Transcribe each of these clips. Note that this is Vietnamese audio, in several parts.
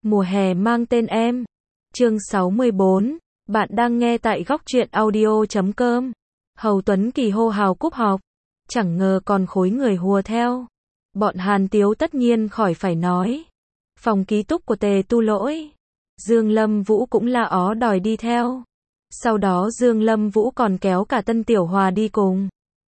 Mùa hè mang tên em. Chương 64. Bạn đang nghe tại góc truyện audio.com. Hầu Tuấn Kỳ hô hào cúp học. Chẳng ngờ còn khối người hùa theo. Bọn Hàn Tiếu tất nhiên khỏi phải nói. Phòng ký túc của Tề Tu Lỗi. Dương Lâm Vũ cũng la ó đòi đi theo. Sau đó Dương Lâm Vũ còn kéo cả Tân Tiểu Hòa đi cùng.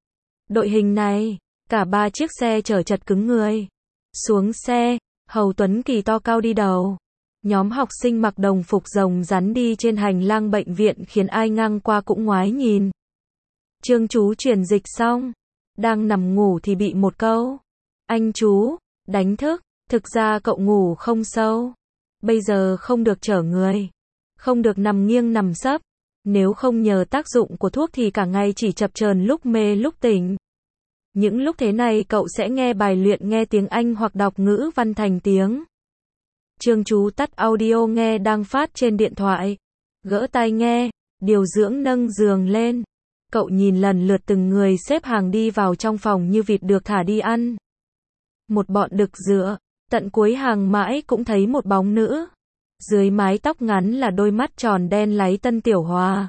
Đội hình này, cả 3 chiếc xe chở chật cứng người. Xuống xe, Hầu Tuấn Kỳ to cao đi đầu. Nhóm học sinh mặc đồng phục rồng rắn đi trên hành lang bệnh viện khiến ai ngang qua cũng ngoái nhìn. Trương chú truyền dịch xong, đang nằm ngủ thì bị một câu "anh chú" đánh thức. Thực ra cậu ngủ không sâu. Bây giờ không được chở người, không được nằm nghiêng nằm sấp. Nếu không nhờ tác dụng của thuốc thì cả ngày chỉ chập chờn lúc mê lúc tỉnh. Những lúc thế này cậu sẽ nghe bài luyện nghe tiếng Anh hoặc đọc ngữ văn thành tiếng. Trương chú tắt audio nghe đang phát trên điện thoại. Gỡ tai nghe, điều dưỡng nâng giường lên. Cậu nhìn lần lượt từng người xếp hàng đi vào trong phòng như vịt được thả đi ăn. Một bọn đực dựa, tận cuối hàng mãi cũng thấy một bóng nữ. Dưới mái tóc ngắn là đôi mắt tròn đen láy Tân Tiểu Hòa.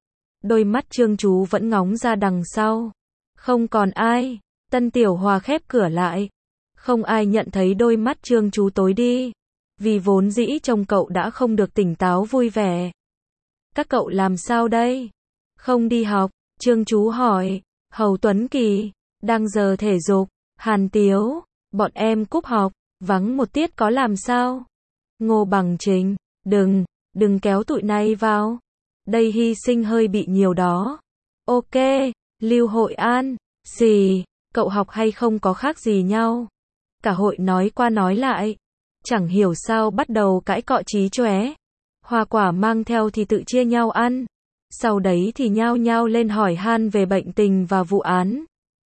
Đôi mắt Trương chú vẫn ngóng ra đằng sau. Không còn ai. Tân Tiểu Hòa khép cửa lại. Không ai nhận thấy đôi mắt Trương chú tối đi. Vì vốn dĩ trông cậu đã không được tỉnh táo vui vẻ. Các cậu làm sao đây? Không đi học, Trương chú hỏi. Hầu Tuấn Kỳ, đang giờ thể dục. Hàn Tiếu, bọn em cúp học, vắng một tiết có làm sao? Ngô Bằng Trình, đừng kéo tụi này vào. Đây hy sinh hơi bị nhiều đó. Ok, Lưu Hội An, gì, cậu học hay không có khác gì nhau. Cả hội nói qua nói lại. Chẳng hiểu sao bắt đầu cãi cọ chí chóe. Hoa quả mang theo thì tự chia nhau ăn. Sau đấy thì nhao nhao lên hỏi han về bệnh tình và vụ án.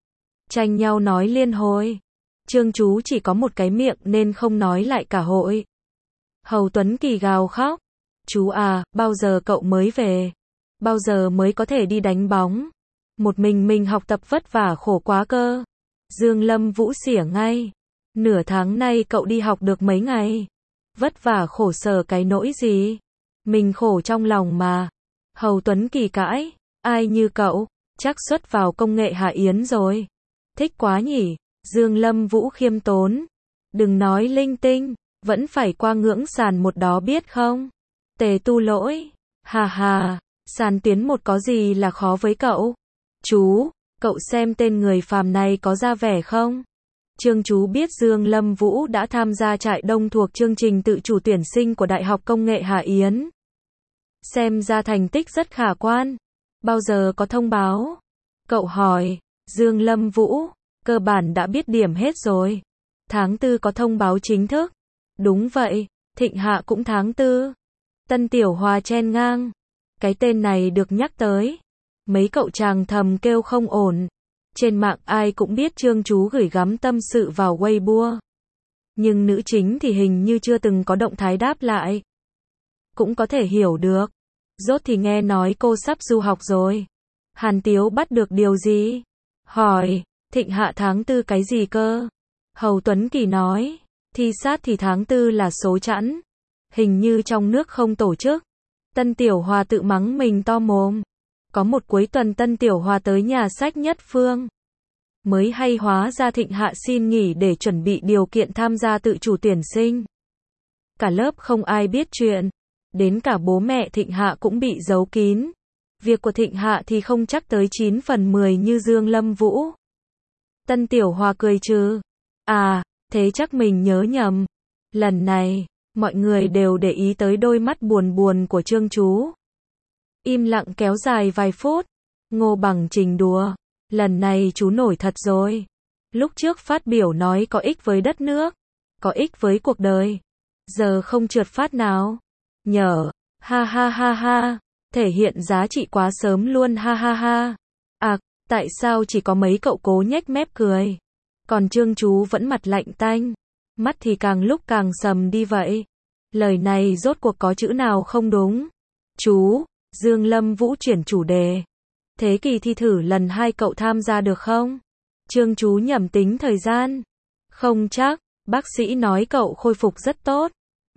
Tranh nhau nói liên hồi. Trương chú chỉ có một cái miệng nên không nói lại cả hội. Hầu Tuấn Kỳ gào khóc. Chú à, bao giờ cậu mới về? Bao giờ mới có thể đi đánh bóng? Một mình học tập vất vả khổ quá cơ. Dương Lâm Vũ xỉa ngay. Nửa tháng nay cậu đi học được mấy ngày? Vất vả khổ sở cái nỗi gì? Mình khổ trong lòng mà. Hầu Tuấn Kỳ cãi. Ai như cậu, chắc xuất vào công nghệ Hạ Yến rồi. Thích quá nhỉ? Dương Lâm Vũ khiêm tốn. Đừng nói linh tinh, vẫn phải qua ngưỡng sàn một đó biết không? Tề Tu Lỗi. Hà hà, sàn tuyến một có gì là khó với cậu? Chú, cậu xem tên người phàm này có ra vẻ không? Trương chú biết Dương Lâm Vũ đã tham gia trại đông thuộc chương trình tự chủ tuyển sinh của Đại học Công nghệ Hạ Yến. Xem ra thành tích rất khả quan. Bao giờ có thông báo? Cậu hỏi. Dương Lâm Vũ, cơ bản đã biết điểm hết rồi. Tháng 4 có thông báo chính thức. Đúng vậy, Thịnh Hạ cũng tháng 4. Tân Tiểu Hòa chen ngang. Cái tên này được nhắc tới. Mấy cậu chàng thầm kêu không ổn. Trên mạng ai cũng biết Trương chú gửi gắm tâm sự vào Weibo. Nhưng nữ chính thì hình như chưa từng có động thái đáp lại. Cũng có thể hiểu được. Rốt thì nghe nói cô sắp du học rồi. Hàn Tiếu bắt được điều gì? Hỏi, Thịnh Hạ tháng 4 cái gì cơ? Hầu Tuấn Kỳ nói, thi sát thì tháng 4 là số chẵn. Hình như trong nước không tổ chức. Tân Tiểu Hòa tự mắng mình to mồm. Có một cuối tuần Tân Tiểu Hòa tới nhà sách Nhất Phương. Mới hay hóa ra Thịnh Hạ xin nghỉ để chuẩn bị điều kiện tham gia tự chủ tuyển sinh. Cả lớp không ai biết chuyện. Đến cả bố mẹ Thịnh Hạ cũng bị giấu kín. Việc của Thịnh Hạ thì không chắc tới 9 phần 10 như Dương Lâm Vũ. Tân Tiểu Hòa cười trừ. À, thế chắc mình nhớ nhầm. Lần này, mọi người đều để ý tới đôi mắt buồn buồn của Trương chú. Im lặng kéo dài vài phút. Ngô Bằng Trình đùa. Lần này chú nổi thật rồi. Lúc trước phát biểu nói có ích với đất nước. Có ích với cuộc đời. Giờ không trượt phát nào. Nhở. Ha ha ha ha. Thể hiện giá trị quá sớm luôn ha ha ha. À, tại sao chỉ có mấy cậu cố nhếch mép cười. Còn Trương chú vẫn mặt lạnh tanh. Mắt thì càng lúc càng sầm đi vậy. Lời này rốt cuộc có chữ nào không đúng? Chú, Dương Lâm Vũ chuyển chủ đề. Thế kỳ thi thử lần 2 cậu tham gia được không? Trương chú nhẩm tính thời gian. Không chắc, bác sĩ nói cậu khôi phục rất tốt.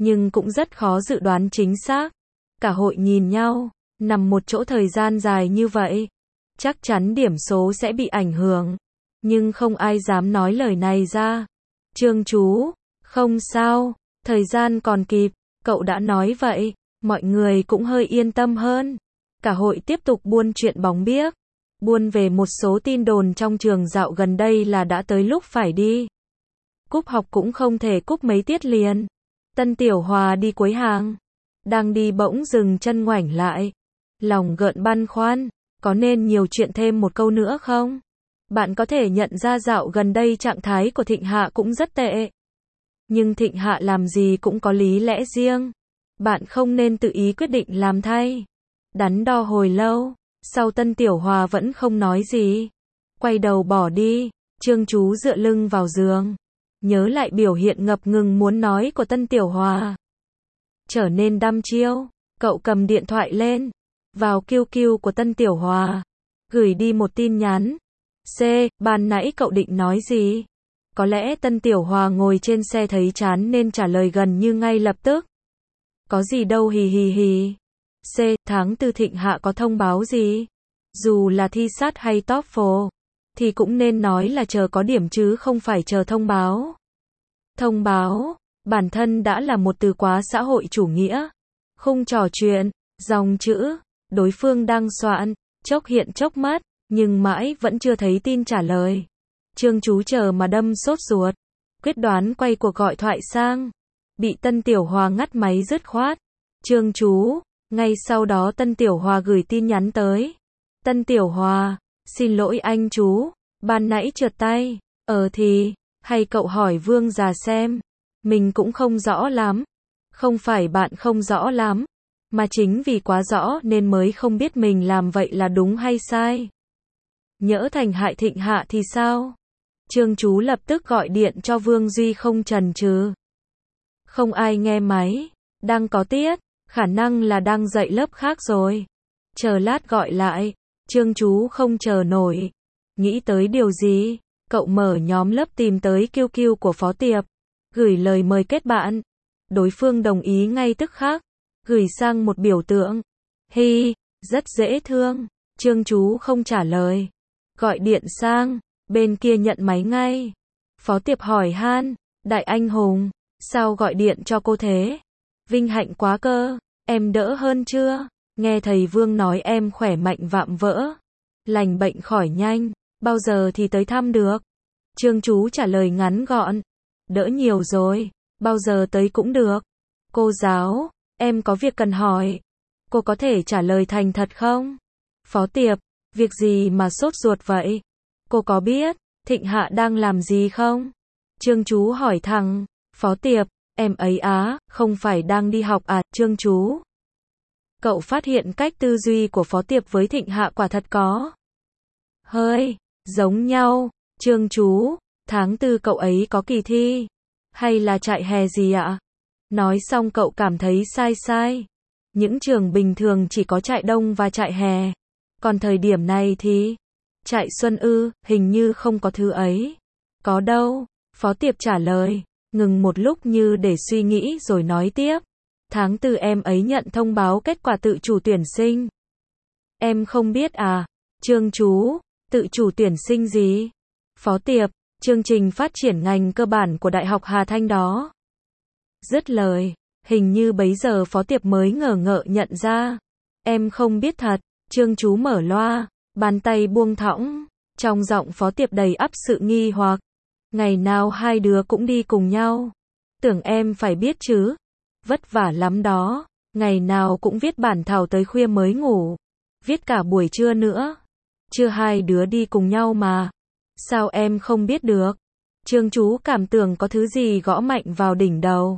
nhưng cũng rất khó dự đoán chính xác. Cả hội nhìn nhau, nằm một chỗ thời gian dài như vậy, chắc chắn điểm số sẽ bị ảnh hưởng, nhưng không ai dám nói lời này ra. Trương chú, không sao, thời gian còn kịp, cậu đã nói vậy, mọi người cũng hơi yên tâm hơn. Cả hội tiếp tục buôn chuyện bóng biếc, buôn về một số tin đồn trong trường dạo gần đây là đã tới lúc phải đi. Cúp học cũng không thể cúp mấy tiết liền. Tân Tiểu Hòa đi cuối hàng, đang đi bỗng dừng chân ngoảnh lại, lòng gợn băn khoăn, có nên nhiều chuyện thêm một câu nữa không? Bạn có thể nhận ra dạo gần đây trạng thái của Thịnh Hạ cũng rất tệ. Nhưng Thịnh Hạ làm gì cũng có lý lẽ riêng. Bạn không nên tự ý quyết định làm thay. Đắn đo hồi lâu, sau Tân Tiểu Hòa vẫn không nói gì. Quay đầu bỏ đi, Trương chú dựa lưng vào giường. Nhớ lại biểu hiện ngập ngừng muốn nói của Tân Tiểu Hòa. Trở nên đăm chiêu, cậu cầm điện thoại lên, vào QQ của Tân Tiểu Hòa, gửi đi một tin nhắn. Ban nãy cậu định nói gì? Có lẽ Tân Tiểu Hòa ngồi trên xe thấy chán nên trả lời gần như ngay lập tức. Có gì đâu hì hì hì. Tháng 4 Thịnh Hạ có thông báo gì? Dù là thi sát hay TOEFL, thì cũng nên nói là chờ có điểm chứ không phải chờ thông báo. Thông báo, bản thân đã là một từ quá xã hội chủ nghĩa. Khung trò chuyện, dòng chữ, đối phương đang soạn, chốc hiện chốc mất, nhưng mãi vẫn chưa thấy tin trả lời. Trương chú chờ mà đâm sốt ruột, quyết đoán quay cuộc gọi thoại sang. Bị Tân Tiểu Hòa ngắt máy dứt khoát. Trương chú, ngay sau đó Tân Tiểu Hòa gửi tin nhắn tới. Tân Tiểu Hòa, xin lỗi anh chú, ban nãy trượt tay. Hay cậu hỏi Vương già xem. Mình cũng không rõ lắm. Không phải bạn không rõ lắm, mà chính vì quá rõ nên mới không biết mình làm vậy là đúng hay sai. Nhỡ thành hại Thịnh Hạ thì sao? Trương chú lập tức gọi điện cho Vương Duy không chần chừ. Không ai nghe máy, đang có tiết, khả năng là đang dạy lớp khác rồi. Chờ lát gọi lại, Trương chú không chờ nổi. Nghĩ tới điều gì? Cậu mở nhóm lớp tìm tới QQ của Phó Tiệp, gửi lời mời kết bạn. Đối phương đồng ý ngay tức khắc, gửi sang một biểu tượng. Rất dễ thương. Trương chú không trả lời. Gọi điện sang, bên kia nhận máy ngay. Phó Tiệp hỏi han, đại anh hùng, sao gọi điện cho cô thế? Vinh hạnh quá cơ, em đỡ hơn chưa? Nghe thầy Vương nói em khỏe mạnh vạm vỡ, lành bệnh khỏi nhanh, bao giờ thì tới thăm được? Trương chú trả lời ngắn gọn, đỡ nhiều rồi, bao giờ tới cũng được. Cô giáo, em có việc cần hỏi, cô có thể trả lời thành thật không? Phó Tiệp, việc gì mà sốt ruột vậy? Cô có biết Thịnh Hạ đang làm gì không? Trương chú hỏi thẳng. Phó Tiệp, em ấy không phải đang đi học à? Trương chú. Cậu phát hiện cách tư duy của Phó Tiệp với Thịnh Hạ quả thật có hơi giống nhau. Trương chú, tháng 4 cậu ấy có kỳ thi, hay là trại hè gì ạ? Nói xong cậu cảm thấy sai. Những trường bình thường chỉ có trại đông và trại hè. Còn thời điểm này thì trại xuân hình như không có thứ ấy. Có đâu, Phó Tiệp trả lời, ngừng một lúc như để suy nghĩ rồi nói tiếp. Tháng 4 em ấy nhận thông báo kết quả tự chủ tuyển sinh. Em không biết à? Trương chú, tự chủ tuyển sinh gì? Phó Tiệp, chương trình phát triển ngành cơ bản của Đại học Hà Thanh đó. Dứt lời, hình như bấy giờ Phó Tiệp mới ngờ ngợ nhận ra. Em không biết thật. Trương chú mở loa, bàn tay buông thõng, trong giọng Phó Tiệp đầy ắp sự nghi hoặc. Ngày nào hai đứa cũng đi cùng nhau. Tưởng em phải biết chứ. Vất vả lắm đó, ngày nào cũng viết bản thảo tới khuya mới ngủ. Viết cả buổi trưa nữa. Chưa hai đứa đi cùng nhau mà. Sao em không biết được? Trương chú cảm tưởng có thứ gì gõ mạnh vào đỉnh đầu.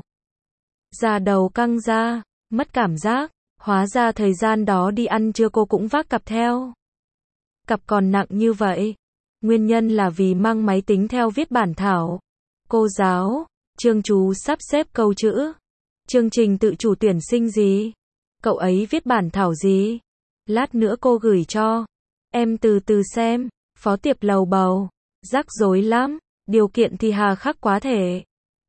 Da đầu căng ra, mất cảm giác. Hóa ra thời gian đó đi ăn trưa cô cũng vác cặp theo. Cặp còn nặng như vậy. Nguyên nhân là vì mang máy tính theo viết bản thảo. Cô giáo, Trương chú sắp xếp câu chữ. Chương trình tự chủ tuyển sinh gì? Cậu ấy viết bản thảo gì? Lát nữa cô gửi cho. Em từ từ xem. Phó Tiệp lầu bầu. Rắc rối lắm. Điều kiện thì hà khắc quá thể.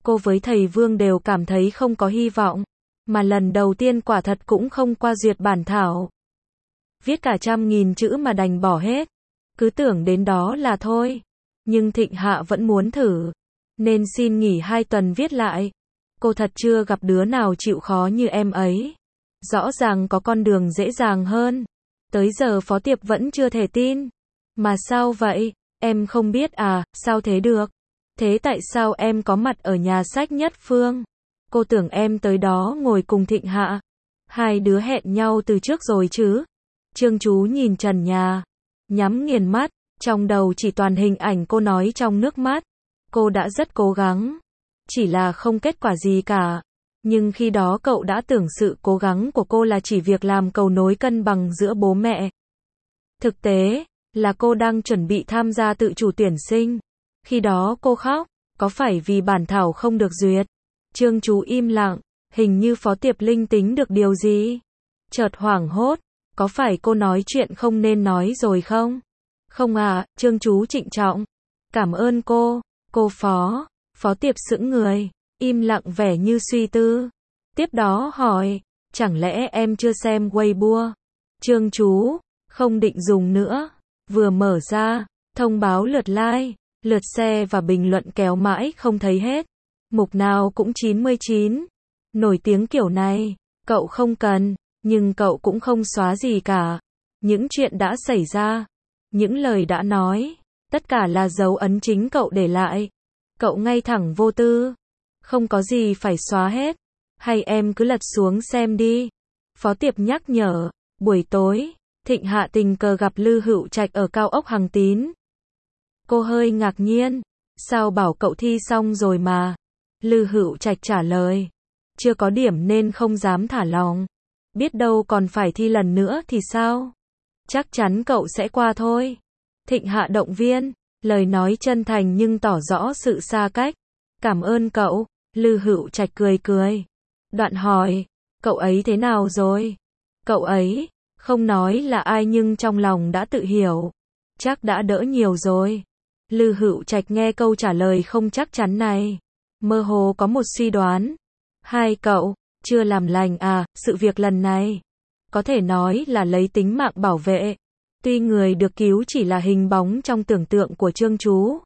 Cô với thầy Vương đều cảm thấy không có hy vọng, mà lần đầu tiên quả thật cũng không qua duyệt bản thảo. Viết cả 100.000 chữ mà đành bỏ hết, cứ tưởng đến đó là thôi. Nhưng Thịnh Hạ vẫn muốn thử, nên xin nghỉ 2 tuần viết lại. Cô thật chưa gặp đứa nào chịu khó như em ấy. Rõ ràng có con đường dễ dàng hơn. Tới giờ Phó Tiệp vẫn chưa thể tin. Mà sao vậy? Em không biết à, sao thế được? Thế tại sao em có mặt ở nhà sách Nhất Phương? Cô tưởng em tới đó ngồi cùng Thịnh Hạ. Hai đứa hẹn nhau từ trước rồi chứ? Trương Chú nhìn trần nhà, nhắm nghiền mắt, trong đầu chỉ toàn hình ảnh cô nói trong nước mắt. Cô đã rất cố gắng, chỉ là không kết quả gì cả. Nhưng khi đó cậu đã tưởng sự cố gắng của cô là chỉ việc làm cầu nối cân bằng giữa bố mẹ. Thực tế là cô đang chuẩn bị tham gia tự chủ tuyển sinh. Khi đó cô khóc, có phải vì bản thảo không được duyệt? Trương Chú im lặng, hình như Phó Tiệp linh tính được điều gì. Chợt hoảng hốt, có phải cô nói chuyện không nên nói rồi không? Không à, Trương Chú trịnh trọng. Cảm ơn cô Phó. Phó Tiệp sững người, im lặng vẻ như suy tư. Tiếp đó hỏi, chẳng lẽ em chưa xem Weibo? Trương Chú, không định dùng nữa. Vừa mở ra, thông báo lượt like, lượt share và bình luận kéo mãi không thấy hết. Mục nào cũng 99. Nổi tiếng kiểu này, cậu không cần, nhưng cậu cũng không xóa gì cả. Những chuyện đã xảy ra, những lời đã nói, tất cả là dấu ấn chính cậu để lại. Cậu ngay thẳng vô tư, không có gì phải xóa hết. Hay em cứ lật xuống xem đi. Phó Tiệp nhắc nhở. Buổi tối, Thịnh Hạ tình cờ gặp Lư Hữu Trạch ở cao ốc Hằng Tín. Cô hơi ngạc nhiên. Sao bảo cậu thi xong rồi mà? Lư Hữu Trạch trả lời. Chưa có điểm nên không dám thả lòng. Biết đâu còn phải thi lần nữa thì sao? Chắc chắn cậu sẽ qua thôi. Thịnh Hạ động viên, lời nói chân thành nhưng tỏ rõ sự xa cách. Cảm ơn cậu. Lư Hữu Trạch cười cười. Đoạn hỏi, cậu ấy thế nào rồi? Cậu ấy, không nói là ai nhưng trong lòng đã tự hiểu. Chắc đã đỡ nhiều rồi. Lư Hữu Trạch nghe câu trả lời không chắc chắn này, mơ hồ có một suy đoán. Hai cậu, chưa làm lành à, sự việc lần này, có thể nói là lấy tính mạng bảo vệ. Tuy người được cứu chỉ là hình bóng trong tưởng tượng của Trương Chú,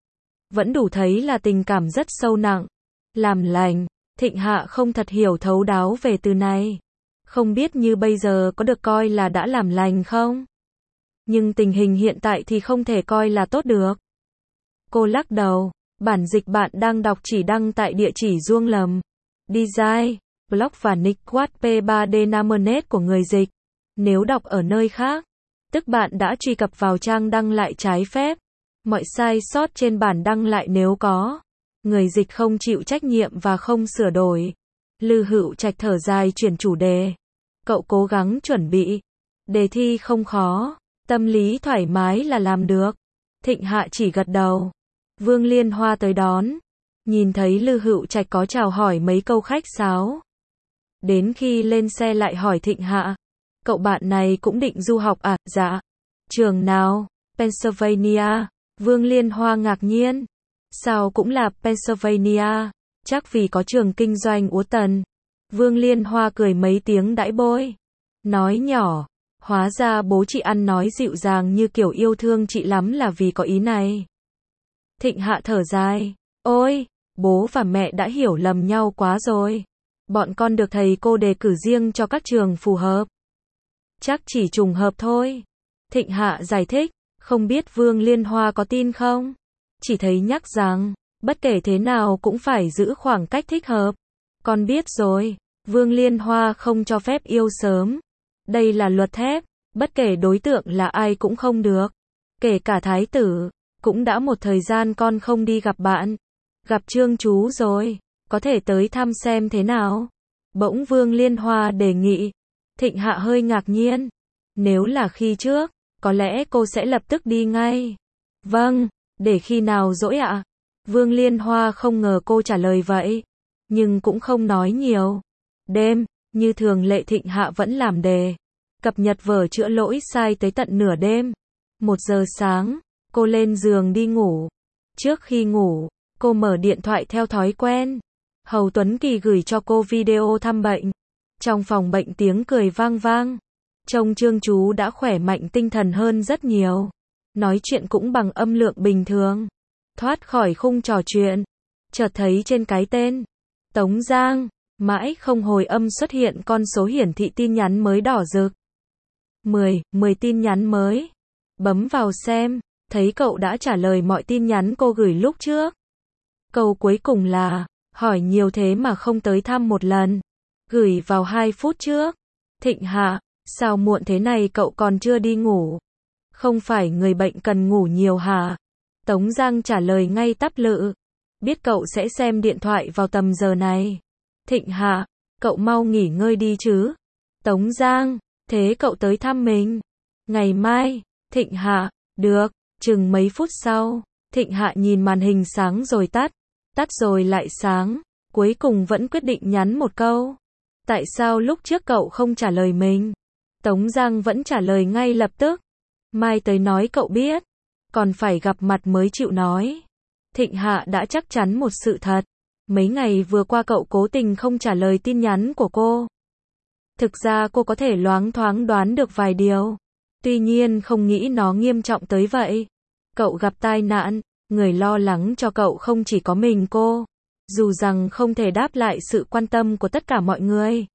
vẫn đủ thấy là tình cảm rất sâu nặng. Làm lành, Thịnh Hạ không thật hiểu thấu đáo về từ này. Không biết như bây giờ có được coi là đã làm lành không? Nhưng tình hình hiện tại thì không thể coi là tốt được. Cô lắc đầu, bản dịch bạn đang đọc chỉ đăng tại địa chỉ Duong Lầm. Design, blog và nick Wattpad Namenet của người dịch. Nếu đọc ở nơi khác, tức bạn đã truy cập vào trang đăng lại trái phép. Mọi sai sót trên bản đăng lại nếu có, người dịch không chịu trách nhiệm và không sửa đổi. Lư Hữu Trạch thở dài chuyển chủ đề. Cậu cố gắng chuẩn bị. Đề thi không khó, tâm lý thoải mái là làm được. Thịnh Hạ chỉ gật đầu. Vương Liên Hoa tới đón. Nhìn thấy Lư Hữu Trạch có chào hỏi mấy câu khách sáo. Đến khi lên xe lại hỏi Thịnh Hạ. Cậu bạn này cũng định du học à? Dạ. Trường nào? Pennsylvania. Vương Liên Hoa ngạc nhiên. Sao cũng là Pennsylvania? Chắc vì có trường kinh doanh Úa Tần. Vương Liên Hoa cười mấy tiếng đãi bôi. Nói nhỏ. Hóa ra bố chị ăn nói dịu dàng như kiểu yêu thương chị lắm là vì có ý này. Thịnh Hạ thở dài. Ôi, bố và mẹ đã hiểu lầm nhau quá rồi. Bọn con được thầy cô đề cử riêng cho các trường phù hợp. Chắc chỉ trùng hợp thôi. Thịnh Hạ giải thích. Không biết Vương Liên Hoa có tin không? Chỉ thấy nhắc rằng, bất kể thế nào cũng phải giữ khoảng cách thích hợp. Con biết rồi, Vương Liên Hoa không cho phép yêu sớm. Đây là luật thép, bất kể đối tượng là ai cũng không được. Kể cả thái tử, cũng đã một thời gian con không đi gặp bạn. Gặp Trương Chú rồi, có thể tới thăm xem thế nào. Bỗng Vương Liên Hoa đề nghị. Thịnh Hạ hơi ngạc nhiên. Nếu là khi trước, có lẽ cô sẽ lập tức đi ngay. Vâng, để khi nào rỗi ạ? Vương Liên Hoa không ngờ cô trả lời vậy, nhưng cũng không nói nhiều. Đêm, như thường lệ Thịnh Hạ vẫn làm đề, cập nhật vở chữa lỗi sai tới tận nửa đêm. 1 giờ sáng, cô lên giường đi ngủ. Trước khi ngủ, Cô mở điện thoại theo thói quen. Hầu Tuấn Kỳ gửi cho cô video thăm bệnh. Trong phòng bệnh tiếng cười vang vang. Trông Trương Chú đã khỏe mạnh tinh thần hơn rất nhiều. Nói chuyện cũng bằng âm lượng bình thường. Thoát khỏi khung trò chuyện. Chợt thấy trên cái tên Tống Giang, mãi không hồi âm xuất hiện con số hiển thị tin nhắn mới đỏ rực. 10 tin nhắn mới. Bấm vào xem, thấy cậu đã trả lời mọi tin nhắn cô gửi lúc trước. Câu cuối cùng là, hỏi nhiều thế mà không tới thăm một lần. Gửi vào 2 phút trước. Thịnh Hạ, sao muộn thế này cậu còn chưa đi ngủ? Không phải người bệnh cần ngủ nhiều hả? Tống Giang trả lời ngay tắp lự. Biết cậu sẽ xem điện thoại vào tầm giờ này. Thịnh Hạ, cậu mau nghỉ ngơi đi chứ. Tống Giang, thế cậu tới thăm mình. Ngày mai. Thịnh Hạ, được. Chừng mấy phút sau, Thịnh Hạ nhìn màn hình sáng rồi tắt. Tắt rồi lại sáng. Cuối cùng vẫn quyết định nhắn một câu. Tại sao lúc trước cậu không trả lời mình? Tống Giang vẫn trả lời ngay lập tức. Mai tới nói cậu biết. Còn phải gặp mặt mới chịu nói. Thịnh Hạ đã chắc chắn một sự thật. Mấy ngày vừa qua cậu cố tình không trả lời tin nhắn của cô. Thực ra cô có thể loáng thoáng đoán được vài điều. Tuy nhiên không nghĩ nó nghiêm trọng tới vậy. Cậu gặp tai nạn, người lo lắng cho cậu không chỉ có mình cô. Dù rằng không thể đáp lại sự quan tâm của tất cả mọi người.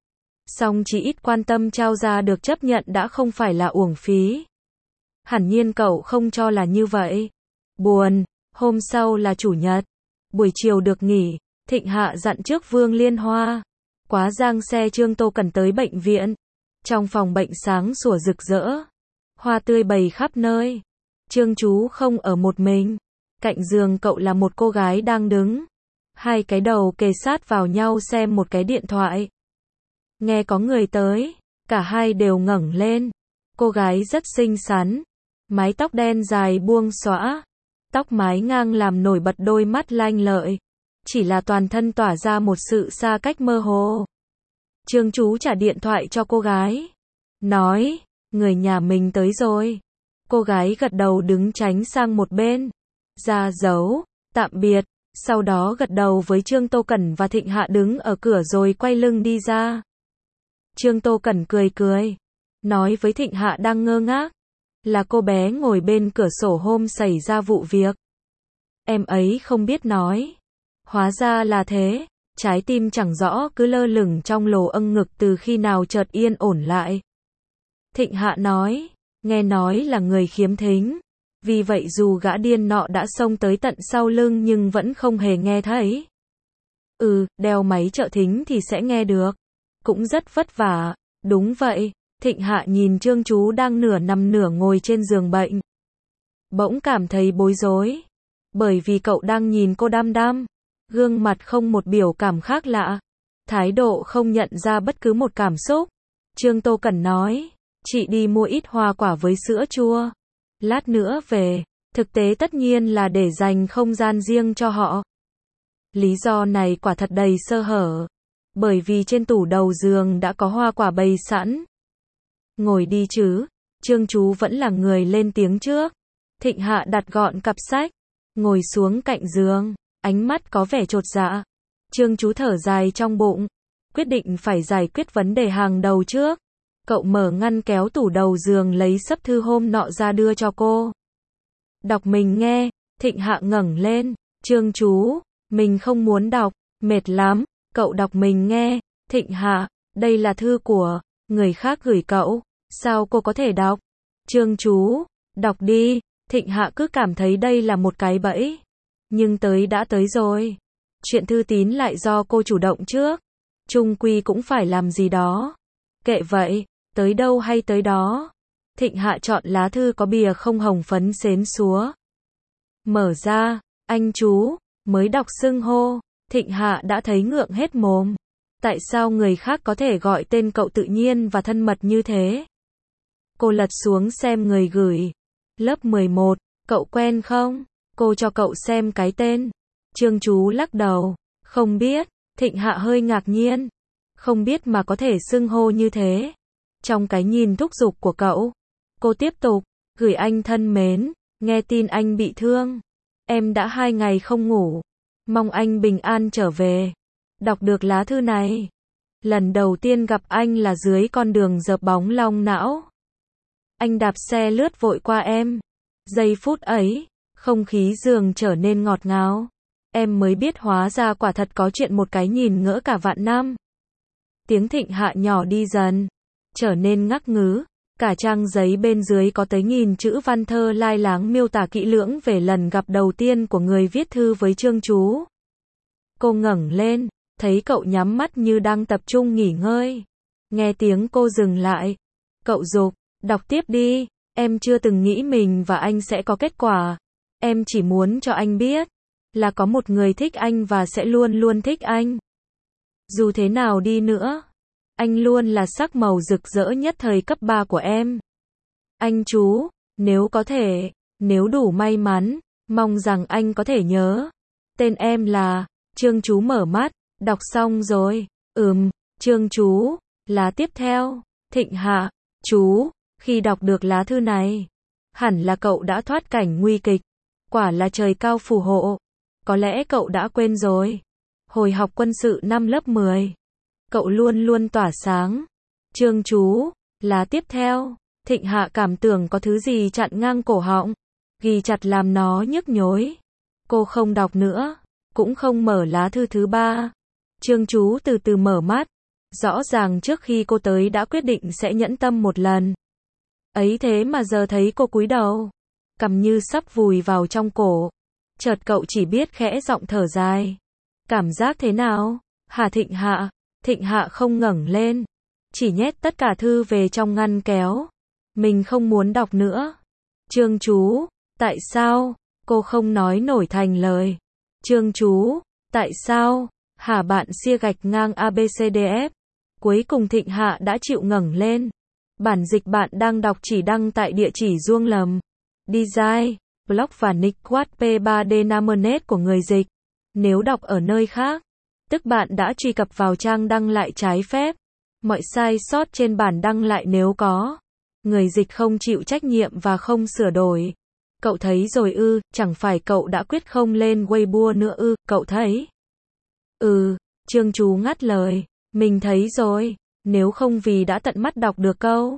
Song chỉ ít quan tâm trao ra được chấp nhận đã không phải là uổng phí. Hẳn nhiên cậu không cho là như vậy. Buồn, hôm sau là chủ nhật. Buổi chiều được nghỉ, Thịnh Hạ dặn trước Vương Liên Hoa. Quá giang xe Trương Tô Cẩn tới bệnh viện. Trong phòng bệnh sáng sủa rực rỡ. Hoa tươi bày khắp nơi. Trương Chú không ở một mình. Cạnh giường cậu là một cô gái đang đứng. Hai cái đầu kề sát vào nhau xem một cái điện thoại. Nghe có người tới, cả hai đều ngẩng lên. Cô gái rất xinh xắn. Mái tóc đen dài buông xõa. Tóc mái ngang làm nổi bật đôi mắt lanh lợi. Chỉ là toàn thân tỏa ra một sự xa cách mơ hồ. Trương Chú trả điện thoại cho cô gái. Nói, người nhà mình tới rồi. Cô gái gật đầu đứng tránh sang một bên. Ra dấu, tạm biệt. Sau đó gật đầu với Trương Tô Cẩn và Thịnh Hạ đứng ở cửa rồi quay lưng đi ra. Trương Tô Cẩn cười cười. Nói với Thịnh Hạ đang ngơ ngác. Là cô bé ngồi bên cửa sổ hôm xảy ra vụ việc. Em ấy không biết nói. Hóa ra là thế. Trái tim chẳng rõ cứ lơ lửng trong lồ âng ngực từ khi nào chợt yên ổn lại. Thịnh Hạ nói. Nghe nói là người khiếm thính. Vì vậy dù gã điên nọ đã xông tới tận sau lưng nhưng vẫn không hề nghe thấy. Đeo máy trợ thính thì sẽ nghe được. Cũng rất vất vả. Đúng vậy. Thịnh Hạ nhìn Trương Chú đang nửa nằm nửa ngồi trên giường bệnh. Bỗng cảm thấy bối rối. Bởi vì cậu đang nhìn cô đăm đăm. Gương mặt không một biểu cảm khác lạ. Thái độ không nhận ra bất cứ một cảm xúc. Trương Tô Cẩn nói. Chị đi mua ít hoa quả với sữa chua. Lát nữa về. Thực tế tất nhiên là để dành không gian riêng cho họ. Lý do này quả thật đầy sơ hở. Bởi vì trên tủ đầu giường đã có hoa quả bày sẵn. Ngồi đi chứ. Trương Chú vẫn là người lên tiếng trước. Thịnh Hạ đặt gọn cặp sách. Ngồi xuống cạnh giường. Ánh mắt có vẻ chột dạ. Trương Chú thở dài trong bụng. Quyết định phải giải quyết vấn đề hàng đầu trước. Cậu mở ngăn kéo tủ đầu giường lấy sấp thư hôm nọ ra đưa cho cô. Đọc mình nghe. Thịnh Hạ ngẩng lên. Trương Chú, mình không muốn đọc. Mệt lắm. Cậu đọc mình nghe. Thịnh Hạ, đây là thư của người khác gửi cậu. Sao cô có thể đọc? Trương Chú, đọc đi. Thịnh Hạ cứ cảm thấy đây là một cái bẫy. Nhưng tới đã tới rồi. Chuyện thư tín lại do cô chủ động trước. Chung quy cũng phải làm gì đó. Kệ vậy, tới đâu hay tới đó. Thịnh Hạ chọn lá thư có bìa không hồng phấn xến xúa. Mở ra, anh chú, mới đọc xưng hô. Thịnh Hạ đã thấy ngượng hết mồm. Tại sao người khác có thể gọi tên cậu tự nhiên và thân mật như thế? Cô lật xuống xem người gửi. Lớp 11, cậu quen không? Cô cho cậu xem cái tên. Trương Chú lắc đầu. Không biết. Thịnh Hạ hơi ngạc nhiên. Không biết mà có thể xưng hô như thế. Trong cái nhìn thúc giục của cậu, cô tiếp tục. Gửi anh thân mến. Nghe tin anh bị thương. Em đã 2 ngày không ngủ. Mong anh bình an trở về. Đọc được lá thư này. Lần đầu tiên gặp anh là dưới con đường dợp bóng long não. Anh đạp xe lướt vội qua em. Giây phút ấy, không khí giường trở nên ngọt ngào. Em mới biết hóa ra quả thật có chuyện một cái nhìn ngỡ cả vạn năm. Tiếng Thịnh Hạ nhỏ đi dần, trở nên ngắc ngứ. Cả trang giấy bên dưới có tới 1000 chữ văn thơ lai láng miêu tả kỹ lưỡng về lần gặp đầu tiên của người viết thư với Trương Chú. Cô ngẩng lên, thấy cậu nhắm mắt như đang tập trung nghỉ ngơi. Nghe tiếng cô dừng lại. Cậu giục, đọc tiếp đi. Em chưa từng nghĩ mình và anh sẽ có kết quả. Em chỉ muốn cho anh biết là có một người thích anh và sẽ luôn luôn thích anh. Dù thế nào đi nữa, anh luôn là sắc màu rực rỡ nhất thời cấp 3 của em. Anh chú, nếu có thể, nếu đủ may mắn, mong rằng anh có thể nhớ. Tên em là, Trương Chú mở mắt, đọc xong rồi. Trương Chú, lá tiếp theo, Thịnh Hạ, chú, khi đọc được lá thư này, hẳn là cậu đã thoát cảnh nguy kịch. Quả là trời cao phù hộ. Có lẽ cậu đã quên rồi. Hồi học quân sự năm lớp 10, cậu luôn luôn tỏa sáng. Trương Chú, lá tiếp theo, Thịnh Hạ cảm tưởng có thứ gì chặn ngang cổ họng, ghi chặt làm nó nhức nhối. Cô không đọc nữa, cũng không mở lá thư thứ 3. Trương Chú từ từ mở mắt. Rõ ràng trước khi cô tới đã quyết định sẽ nhẫn tâm một lần. Ấy thế mà giờ thấy cô cúi đầu, cằm như sắp vùi vào trong cổ. Chợt cậu chỉ biết khẽ giọng thở dài. Cảm giác thế nào? Hả Thịnh Hạ? Thịnh Hạ không ngẩng lên, chỉ nhét tất cả thư về trong ngăn kéo. Mình không muốn đọc nữa. Trương Chú, tại sao? Cô không nói nổi thành lời. Trương Chú, tại sao? Hả bạn xia gạch ngang ABCDF. Cuối cùng Thịnh Hạ đã chịu ngẩng lên. Bản dịch bạn đang đọc chỉ đăng tại địa chỉ Duông Lầm. Design, blog và nick Wattpad Namenet của người dịch. Nếu đọc ở nơi khác, tức bạn đã truy cập vào trang đăng lại trái phép. Mọi sai sót trên bản đăng lại nếu có, người dịch không chịu trách nhiệm và không sửa đổi. Cậu thấy rồi ư? Chẳng phải cậu đã quyết không lên Weibo nữa ư? Cậu thấy? Trương Chú ngắt lời. Mình thấy rồi. Nếu không vì đã tận mắt đọc được câu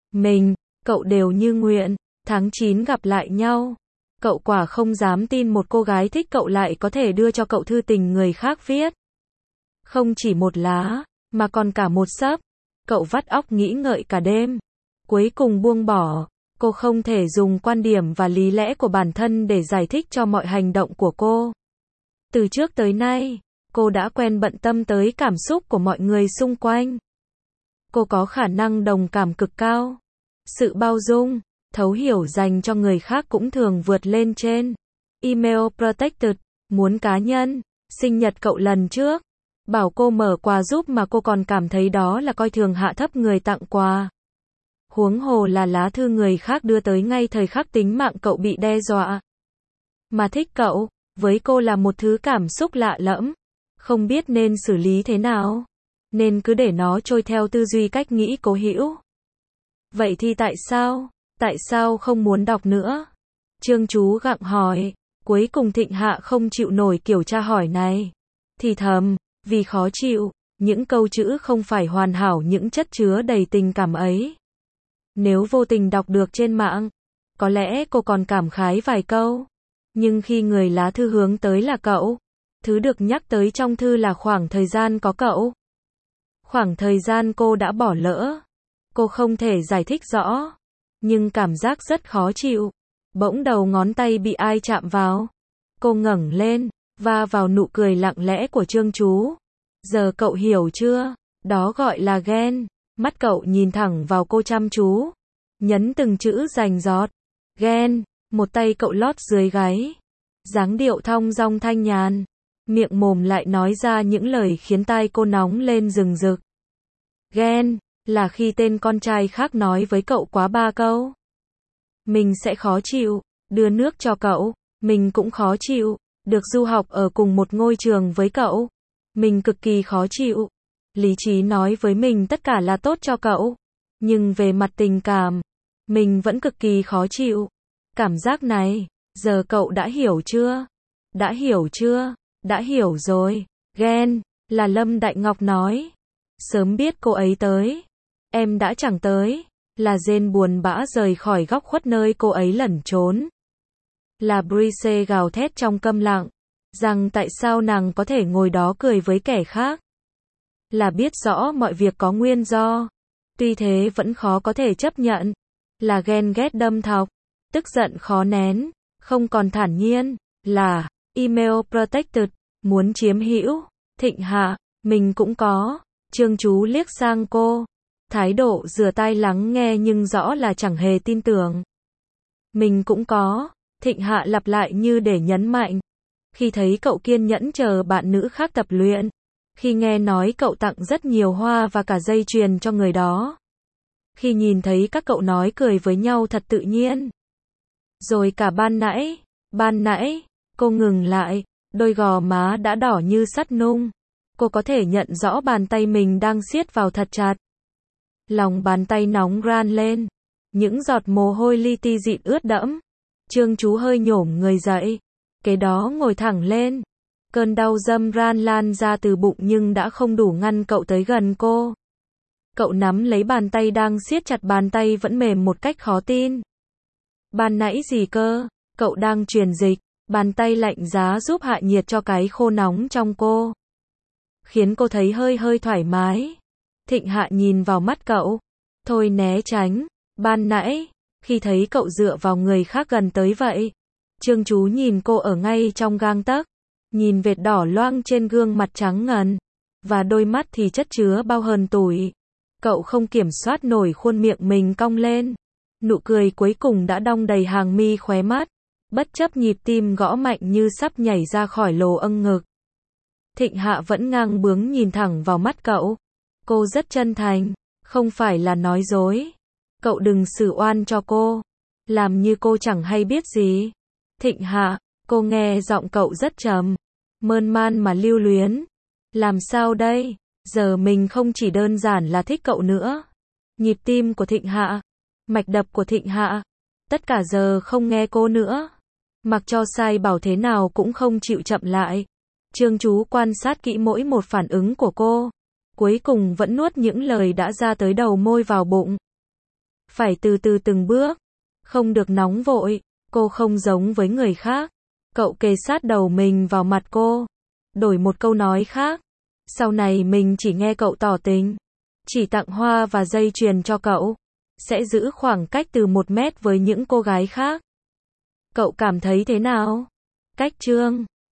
cậu đều như nguyện, tháng 9 gặp lại nhau. Cậu quả không dám tin một cô gái thích cậu lại có thể đưa cho cậu thư tình người khác viết. Không chỉ một lá, mà còn cả một xấp. Cậu vắt óc nghĩ ngợi cả đêm. Cuối cùng buông bỏ. Cô không thể dùng quan điểm và lý lẽ của bản thân để giải thích cho mọi hành động của cô. Từ trước tới nay, cô đã quen bận tâm tới cảm xúc của mọi người xung quanh. Cô có khả năng đồng cảm cực cao. Sự bao dung, thấu hiểu dành cho người khác cũng thường vượt lên trên. Email protected, muốn cá nhân, sinh nhật cậu lần trước. Bảo cô mở quà giúp mà cô còn cảm thấy đó là coi thường hạ thấp người tặng quà. Huống hồ là lá thư người khác đưa tới ngay thời khắc tính mạng cậu bị đe dọa. Mà thích cậu, với cô là một thứ cảm xúc lạ lẫm. Không biết nên xử lý thế nào. Nên cứ để nó trôi theo tư duy cách nghĩ cố hữu. Vậy thì tại sao? Tại sao không muốn đọc nữa? Trương Chú gặng hỏi. Cuối cùng Thịnh Hạ không chịu nổi kiểu tra hỏi này. Thì thầm, vì khó chịu, những câu chữ không phải hoàn hảo những chất chứa đầy tình cảm ấy. Nếu vô tình đọc được trên mạng, có lẽ cô còn cảm khái vài câu. Nhưng khi người lá thư hướng tới là cậu, thứ được nhắc tới trong thư là khoảng thời gian có cậu. Khoảng thời gian cô đã bỏ lỡ. Cô không thể giải thích rõ, nhưng cảm giác rất khó chịu. Bỗng đầu ngón tay bị ai chạm vào. Cô ngẩng lên, va vào nụ cười lặng lẽ của Trương Chú. Giờ cậu hiểu chưa? Đó gọi là ghen. Mắt cậu nhìn thẳng vào cô chăm chú, nhấn từng chữ rành rọt. Ghen. Một tay cậu lót dưới gáy, dáng điệu thong dong thanh nhàn, miệng mồm lại nói ra những lời khiến tai cô nóng lên rừng rực. Ghen là khi tên con trai khác nói với cậu quá 3 câu. Mình sẽ khó chịu, đưa nước cho cậu. Mình cũng khó chịu, được du học ở cùng một ngôi trường với cậu. Mình cực kỳ khó chịu. Lý trí nói với mình tất cả là tốt cho cậu. Nhưng về mặt tình cảm, mình vẫn cực kỳ khó chịu. Cảm giác này, Giờ cậu đã hiểu chưa? Đã hiểu chưa? Đã hiểu rồi. Ghen, là Lâm Đại Ngọc nói. Sớm biết cô ấy tới. Em đã chẳng tới. Là Jane buồn bã rời khỏi góc khuất nơi cô ấy lẩn trốn. Là Brice gào thét trong câm lặng. Rằng tại sao nàng có thể ngồi đó cười với kẻ khác. Là biết rõ mọi việc có nguyên do. Tuy thế vẫn khó có thể chấp nhận. Là ghen ghét đâm thọc. Tức giận khó nén. Không còn thản nhiên. Là email protected. Muốn chiếm hữu. Thịnh Hạ, mình cũng có. Trương Chú liếc sang cô. Thái độ rửa tai lắng nghe nhưng rõ là chẳng hề tin tưởng. Mình cũng có. Thịnh Hạ lặp lại như để nhấn mạnh. Khi thấy cậu kiên nhẫn chờ bạn nữ khác tập luyện. Khi nghe nói cậu tặng rất nhiều hoa và cả dây chuyền cho người đó. Khi nhìn thấy các cậu nói cười với nhau thật tự nhiên. Rồi cả ban nãy, cô ngừng lại, đôi gò má đã đỏ như sắt nung. Cô có thể nhận rõ bàn tay mình đang siết vào thật chặt. Lòng bàn tay nóng ran lên. Những giọt mồ hôi li ti dịn ướt đẫm. Trương Chú hơi nhổm người dậy. Kế đó ngồi thẳng lên. Cơn đau dâm ran lan ra từ bụng nhưng đã không đủ ngăn cậu tới gần cô. Cậu nắm lấy bàn tay đang siết chặt, bàn tay vẫn mềm một cách khó tin. Ban nãy gì cơ? Cậu đang truyền dịch. Bàn tay lạnh giá giúp hạ nhiệt cho cái khô nóng trong cô. Khiến cô thấy hơi thoải mái. Thịnh Hạ nhìn vào mắt cậu. Thôi né tránh. Ban nãy, khi thấy cậu dựa vào người khác gần tới vậy. Trương Chú nhìn cô ở ngay trong gang tấc. Nhìn vệt đỏ loang trên gương mặt trắng ngần. Và đôi mắt thì chất chứa bao hờn tủi. Cậu không kiểm soát nổi khuôn miệng mình cong lên. Nụ cười cuối cùng đã đong đầy hàng mi khóe mắt. Bất chấp nhịp tim gõ mạnh như sắp nhảy ra khỏi lồ âng ngực. Thịnh Hạ vẫn ngang bướng nhìn thẳng vào mắt cậu. Cô rất chân thành, không phải là nói dối. Cậu đừng xử oan cho cô. Làm như cô chẳng hay biết gì. Thịnh Hạ, cô nghe giọng cậu rất trầm. Mơn man mà lưu luyến. Làm sao đây? Giờ mình không chỉ đơn giản là thích cậu nữa. Nhịp tim của Thịnh Hạ, mạch đập của Thịnh Hạ, tất cả giờ không nghe cô nữa. Mặc cho sai bảo thế nào cũng không chịu chậm lại. Trương Chú quan sát kỹ mỗi một phản ứng của cô. Cuối cùng vẫn nuốt những lời đã ra tới đầu môi vào bụng. Phải từ từ từng bước. Không được nóng vội. Cô không giống với người khác. Cậu kề sát đầu mình vào mặt cô. Đổi một câu nói khác. Sau này mình chỉ nghe cậu tỏ tình. Chỉ tặng hoa và dây chuyền cho cậu. Sẽ giữ khoảng cách từ 1 mét với những cô gái khác. Cậu cảm thấy thế nào? Cách Trương